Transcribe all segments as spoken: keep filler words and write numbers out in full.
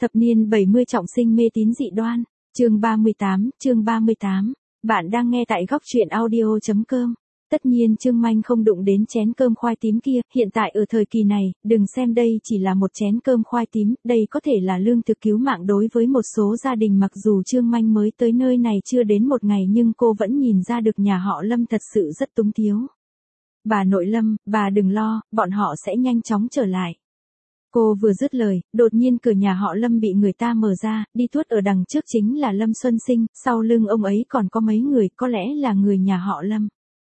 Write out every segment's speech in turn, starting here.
Thập niên bảy mươi trọng sinh mê tín dị đoan, chương ba mươi tám, chương ba mươi tám. Bạn đang nghe tại góc truyện audio chấm com. Tất nhiên Trương Manh không đụng đến chén cơm khoai tím kia, hiện tại ở thời kỳ này, đừng xem đây chỉ là một chén cơm khoai tím, đây có thể là lương thực cứu mạng đối với một số gia đình. Mặc dù Trương Manh mới tới nơi này chưa đến một ngày nhưng cô vẫn nhìn ra được nhà họ Lâm thật sự rất túng thiếu. Bà nội Lâm, bà đừng lo, bọn họ sẽ nhanh chóng trở lại. Cô vừa dứt lời, đột nhiên cửa nhà họ Lâm bị người ta mở ra, đi tuốt ở đằng trước chính là Lâm Xuân Sinh, sau lưng ông ấy còn có mấy người, có lẽ là người nhà họ Lâm.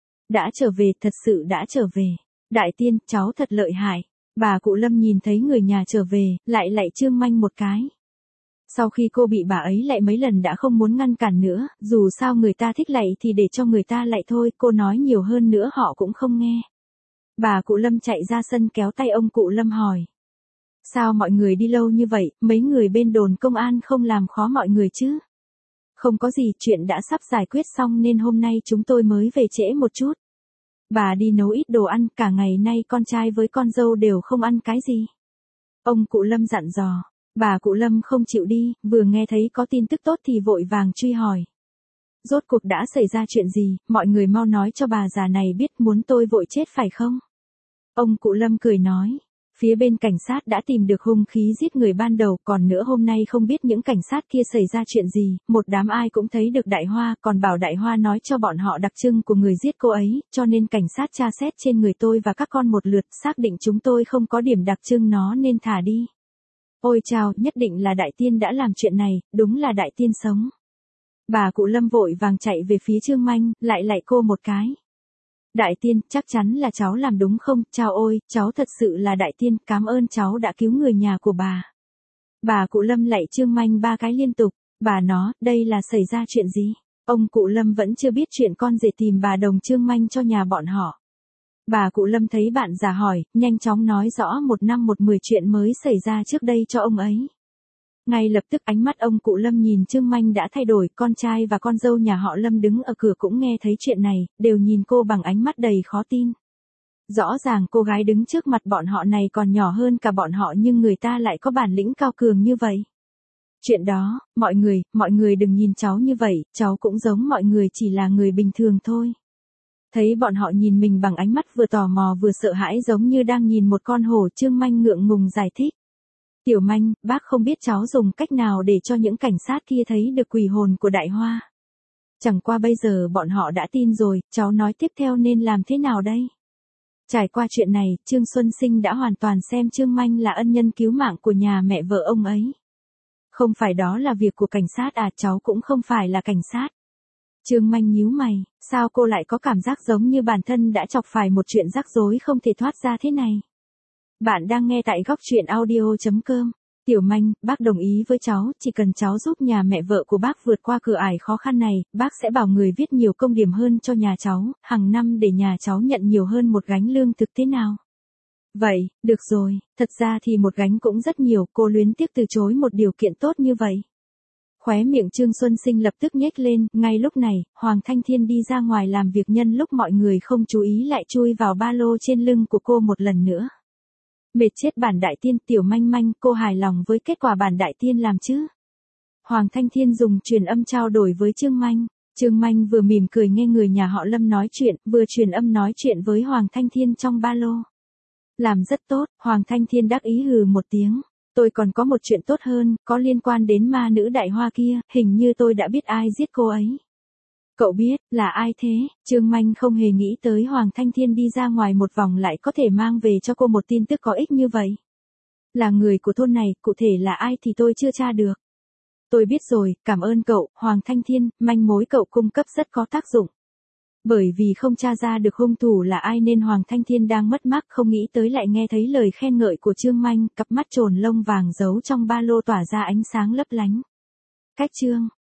Đã trở về, thật sự đã trở về. Đại tiên, cháu thật lợi hại. Bà cụ Lâm nhìn thấy người nhà trở về, lại lạy Trương Manh một cái. Sau khi cô bị bà ấy lạy mấy lần đã không muốn ngăn cản nữa, dù sao người ta thích lạy thì để cho người ta lạy thôi, cô nói nhiều hơn nữa họ cũng không nghe. Bà cụ Lâm chạy ra sân kéo tay ông cụ Lâm hỏi. Sao mọi người đi lâu như vậy, mấy người bên đồn công an không làm khó mọi người chứ? Không có gì, chuyện đã sắp giải quyết xong nên hôm nay chúng tôi mới về trễ một chút. Bà đi nấu ít đồ ăn, cả ngày nay con trai với con dâu đều không ăn cái gì. Ông cụ Lâm dặn dò, bà cụ Lâm không chịu đi, vừa nghe thấy có tin tức tốt thì vội vàng truy hỏi. Rốt cuộc đã xảy ra chuyện gì, mọi người mau nói cho bà già này biết, muốn tôi vội chết phải không? Ông cụ Lâm cười nói. Phía bên cảnh sát đã tìm được hung khí giết người ban đầu, còn nữa hôm nay không biết những cảnh sát kia xảy ra chuyện gì, một đám ai cũng thấy được Đại Hoa, còn bảo Đại Hoa nói cho bọn họ đặc trưng của người giết cô ấy, cho nên cảnh sát tra xét trên người tôi và các con một lượt, xác định chúng tôi không có điểm đặc trưng nó nên thả đi. Ôi chao, nhất định là Đại Tiên đã làm chuyện này, đúng là Đại Tiên sống. Bà cụ Lâm vội vàng chạy về phía Trương Manh, lại lạy cô một cái. Đại tiên, chắc chắn là cháu làm đúng không? Chao ôi, cháu thật sự là đại tiên, cảm ơn cháu đã cứu người nhà của bà. Bà cụ Lâm lạy Trương Manh ba cái liên tục. Bà nó, đây là xảy ra chuyện gì? Ông cụ Lâm vẫn chưa biết chuyện con rể tìm bà đồng Trương Manh cho nhà bọn họ. Bà cụ Lâm thấy bạn già hỏi, nhanh chóng nói rõ một năm một mười chuyện mới xảy ra trước đây cho ông ấy. Ngay lập tức ánh mắt ông cụ Lâm nhìn Trương Manh đã thay đổi, con trai và con dâu nhà họ Lâm đứng ở cửa cũng nghe thấy chuyện này, đều nhìn cô bằng ánh mắt đầy khó tin. Rõ ràng cô gái đứng trước mặt bọn họ này còn nhỏ hơn cả bọn họ nhưng người ta lại có bản lĩnh cao cường như vậy. Chuyện đó, mọi người, mọi người đừng nhìn cháu như vậy, cháu cũng giống mọi người, chỉ là người bình thường thôi. Thấy bọn họ nhìn mình bằng ánh mắt vừa tò mò vừa sợ hãi giống như đang nhìn một con hổ, Trương Manh ngượng ngùng giải thích. Tiểu Manh, bác không biết cháu dùng cách nào để cho những cảnh sát kia thấy được quỷ hồn của Đại Hoa. Chẳng qua bây giờ bọn họ đã tin rồi, cháu nói tiếp theo nên làm thế nào đây? Trải qua chuyện này, Trương Xuân Sinh đã hoàn toàn xem Trương Manh là ân nhân cứu mạng của nhà mẹ vợ ông ấy. Không phải đó là việc của cảnh sát à, cháu cũng không phải là cảnh sát. Trương Manh nhíu mày, sao cô lại có cảm giác giống như bản thân đã chọc phải một chuyện rắc rối không thể thoát ra thế này? Bạn đang nghe tại góc truyện audio chấm com. Tiểu Manh, bác đồng ý với cháu, chỉ cần cháu giúp nhà mẹ vợ của bác vượt qua cửa ải khó khăn này, bác sẽ bảo người viết nhiều công điểm hơn cho nhà cháu, hàng năm để nhà cháu nhận nhiều hơn một gánh lương thực thế nào. Vậy, được rồi, thật ra thì một gánh cũng rất nhiều, cô luyến tiếc từ chối một điều kiện tốt như vậy. Khóe miệng Trương Xuân Sinh lập tức nhếch lên, ngay lúc này, Hoàng Thanh Thiên đi ra ngoài làm việc nhân lúc mọi người không chú ý lại chui vào ba lô trên lưng của cô một lần nữa. Mệt chết bản đại tiên, Tiểu Manh Manh, cô hài lòng với kết quả bản đại tiên làm chứ? Hoàng Thanh Thiên dùng truyền âm trao đổi với Trương Manh. Trương Manh vừa mỉm cười nghe người nhà họ Lâm nói chuyện, vừa truyền âm nói chuyện với Hoàng Thanh Thiên trong ba lô. Làm rất tốt, Hoàng Thanh Thiên đắc ý hừ một tiếng. Tôi còn có một chuyện tốt hơn, có liên quan đến ma nữ Đại Hoa kia, hình như tôi đã biết ai giết cô ấy. Cậu biết, là ai thế? Trương Manh không hề nghĩ tới Hoàng Thanh Thiên đi ra ngoài một vòng lại có thể mang về cho cô một tin tức có ích như vậy. Là người của thôn này, cụ thể là ai thì tôi chưa tra được. Tôi biết rồi, cảm ơn cậu, Hoàng Thanh Thiên, manh mối cậu cung cấp rất có tác dụng. Bởi vì không tra ra được hung thủ là ai nên Hoàng Thanh Thiên đang mất mát, không nghĩ tới lại nghe thấy lời khen ngợi của Trương Manh, cặp mắt trồn lông vàng giấu trong ba lô tỏa ra ánh sáng lấp lánh. Cách chương